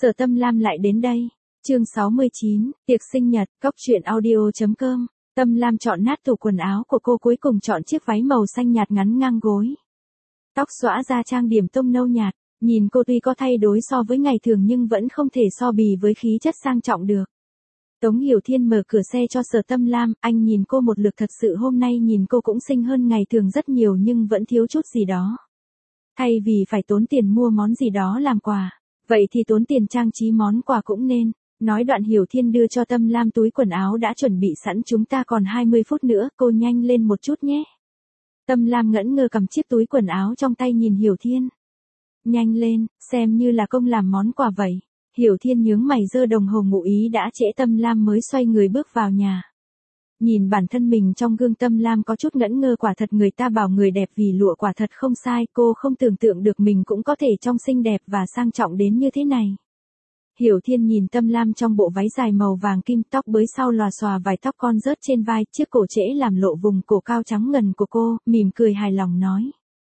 Sở Tâm Lam lại đến đây. Chương 69, tiệc sinh nhật, cóc truyện audio.com. Tâm Lam chọn nát tủ quần áo của cô, cuối cùng chọn chiếc váy màu xanh nhạt ngắn ngang gối. Tóc xõa ra trang điểm tông nâu nhạt, nhìn cô tuy có thay đổi so với ngày thường nhưng vẫn không thể so bì với khí chất sang trọng được. Tống Hiểu Thiên mở cửa xe cho Sở Tâm Lam, anh nhìn cô một lượt, thật sự hôm nay nhìn cô cũng xinh hơn ngày thường rất nhiều nhưng vẫn thiếu chút gì đó. Thay vì phải tốn tiền mua món gì đó làm quà, vậy thì tốn tiền trang trí món quà cũng nên. Nói đoạn Hiểu Thiên đưa cho Tâm Lam túi quần áo đã chuẩn bị sẵn, chúng ta còn 20 phút nữa, cô nhanh lên một chút nhé. Tâm Lam ngẩn ngơ cầm chiếc túi quần áo trong tay nhìn Hiểu Thiên. Nhanh lên, xem như là công làm món quà vậy. Hiểu Thiên nhướng mày giơ đồng hồ ngụ ý đã trễ. Tâm Lam mới xoay người bước vào nhà. Nhìn bản thân mình trong gương, Tâm Lam có chút ngẩn ngơ, quả thật người ta bảo người đẹp vì lụa, quả thật không sai, cô không tưởng tượng được mình cũng có thể trông xinh đẹp và sang trọng đến như thế này. Hiểu Thiên nhìn Tâm Lam trong bộ váy dài màu vàng kim, tóc bới sau lòa xòa, vài tóc con rớt trên vai, chiếc cổ trễ làm lộ vùng cổ cao trắng ngần của cô, mỉm cười hài lòng nói.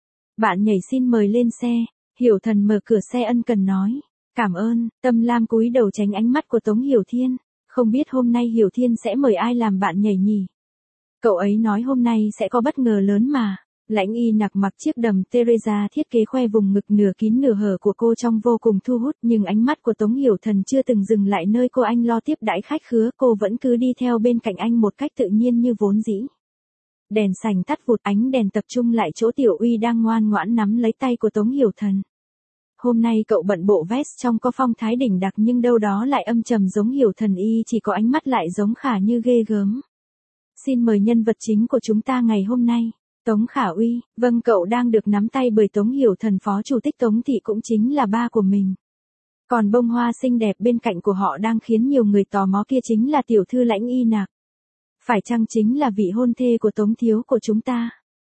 Bạn nhảy xin mời lên xe. Hiểu Thần mở cửa xe ân cần nói. Cảm ơn. Tâm Lam cúi đầu tránh ánh mắt của Tống Hiểu Thiên. Không biết hôm nay Hiểu Thiên sẽ mời ai làm bạn nhảy nhỉ? Cậu ấy nói hôm nay sẽ có bất ngờ lớn mà. Lãnh Y Nặc mặc chiếc đầm Teresa thiết kế khoe vùng ngực nửa kín nửa hở của cô trông vô cùng thu hút, nhưng ánh mắt của Tống Hiểu Thần chưa từng dừng lại nơi cô. Anh lo tiếp đãi khách khứa, cô vẫn cứ đi theo bên cạnh anh một cách tự nhiên như vốn dĩ. Đèn sành tắt vụt, ánh đèn tập trung lại chỗ Tiểu Uy đang ngoan ngoãn nắm lấy tay của Tống Hiểu Thần. Hôm nay cậu bận bộ vest trông có phong thái đỉnh đặc nhưng đâu đó lại âm trầm giống Hiểu Thần, y chỉ có ánh mắt lại giống Khả Như ghê gớm. Xin mời nhân vật chính của chúng ta ngày hôm nay. Tống Khả Uy. Vâng, cậu đang được nắm tay bởi Tống Hiểu Thần, phó chủ tịch Tống thị, cũng chính là ba của mình. Còn bông hoa xinh đẹp bên cạnh của họ đang khiến nhiều người tò mò, kia chính là tiểu thư Lãnh Y Nặc. Phải chăng chính là vị hôn thê của Tống thiếu của chúng ta?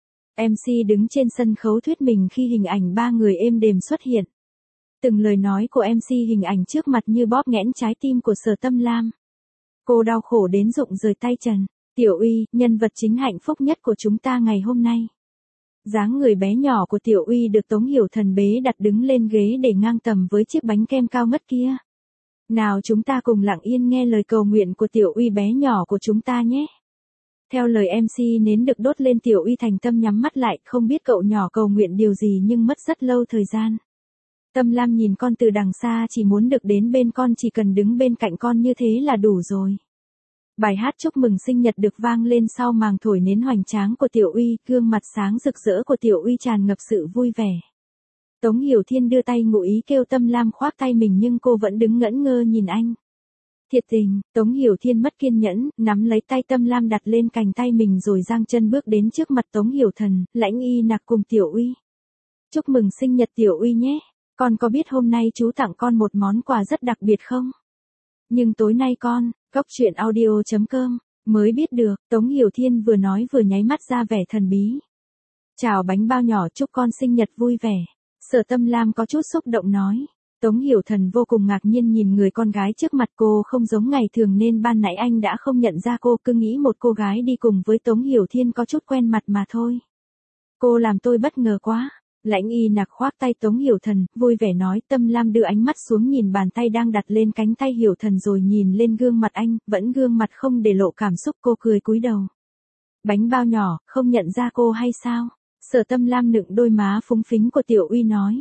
MC đứng trên sân khấu thuyết mình khi hình ảnh ba người êm đềm xuất hiện. Từng lời nói của MC hình ảnh trước mặt như bóp nghẽn trái tim của Sở Tâm Lam. Cô đau khổ đến rụng rời tay chân. Tiểu Uy, nhân vật chính hạnh phúc nhất của chúng ta ngày hôm nay. Dáng người bé nhỏ của Tiểu Uy được Tống Hiểu Thần bế đặt đứng lên ghế để ngang tầm với chiếc bánh kem cao ngất kia. Nào chúng ta cùng lặng yên nghe lời cầu nguyện của Tiểu Uy bé nhỏ của chúng ta nhé. Theo lời MC nến được đốt lên, Tiểu Uy thành tâm nhắm mắt lại, không biết cậu nhỏ cầu nguyện điều gì nhưng mất rất lâu thời gian. Tâm Lam nhìn con từ đằng xa, chỉ muốn được đến bên con, chỉ cần đứng bên cạnh con như thế là đủ rồi. Bài hát chúc mừng sinh nhật được vang lên sau màn thổi nến hoành tráng của Tiểu Uy, gương mặt sáng rực rỡ của Tiểu Uy tràn ngập sự vui vẻ. Tống Hiểu Thiên đưa tay ngụ ý kêu Tâm Lam khoác tay mình nhưng cô vẫn đứng ngẩn ngơ nhìn anh. Thiệt tình, Tống Hiểu Thiên mất kiên nhẫn, nắm lấy tay Tâm Lam đặt lên cành tay mình rồi giang chân bước đến trước mặt Tống Hiểu Thần, Lãnh Y Nặc cùng Tiểu Uy. Chúc mừng sinh nhật Tiểu Uy nhé. Con có biết hôm nay chú tặng con một món quà rất đặc biệt không? Nhưng tối nay con, cóc truyện audio.com, mới biết được. Tống Hiểu Thiên vừa nói vừa nháy mắt ra vẻ thần bí. Chào bánh bao nhỏ, chúc con sinh nhật vui vẻ. Sở Tâm Lam có chút xúc động nói. Tống Hiểu Thần vô cùng ngạc nhiên nhìn người con gái trước mặt, cô không giống ngày thường nên ban nãy anh đã không nhận ra cô, cứ nghĩ một cô gái đi cùng với Tống Hiểu Thiên có chút quen mặt mà thôi. Cô làm tôi bất ngờ quá. Lãnh Y Nặc khoác tay Tống Hiểu Thần, vui vẻ nói. Tâm Lam đưa ánh mắt xuống nhìn bàn tay đang đặt lên cánh tay Hiểu Thần rồi nhìn lên gương mặt anh, vẫn gương mặt không để lộ cảm xúc, cô cười cúi đầu. Bánh bao nhỏ, không nhận ra cô hay sao? Sở Tâm Lam nựng đôi má phúng phính của Tiểu Uy nói.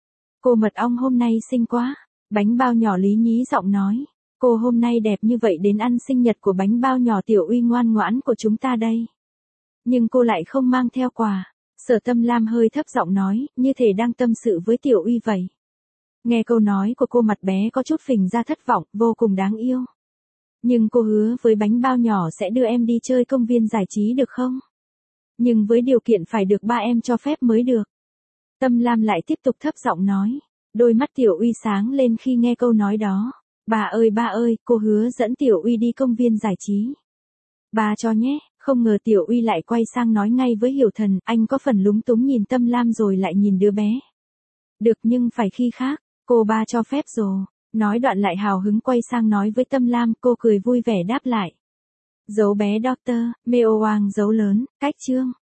Cô mật ong hôm nay xinh quá. Bánh bao nhỏ lý nhí giọng nói. Cô hôm nay đẹp như vậy đến ăn sinh nhật của bánh bao nhỏ Tiểu Uy ngoan ngoãn của chúng ta đây. Nhưng cô lại không mang theo quà. Sở Tâm Lam hơi thấp giọng nói, như thể đang tâm sự với Tiểu Uy vậy. Nghe câu nói của cô, mặt bé có chút phình ra thất vọng, vô cùng đáng yêu. Nhưng cô hứa với bánh bao nhỏ sẽ đưa em đi chơi công viên giải trí được không? Nhưng với điều kiện phải được ba em cho phép mới được. Tâm Lam lại tiếp tục thấp giọng nói. Đôi mắt Tiểu Uy sáng lên khi nghe câu nói đó. Ba ơi, cô hứa dẫn Tiểu Uy đi công viên giải trí. Ba cho nhé. Không ngờ Tiểu Uy lại quay sang nói ngay với Hiểu Thần, anh có phần lúng túng nhìn Tâm Lam rồi lại nhìn đứa bé. Được, nhưng phải khi khác, cô ba cho phép rồi. Nói đoạn lại hào hứng quay sang nói với Tâm Lam, cô cười vui vẻ đáp lại. Dấu bé Dr. Meo Wang dấu lớn, cách chương.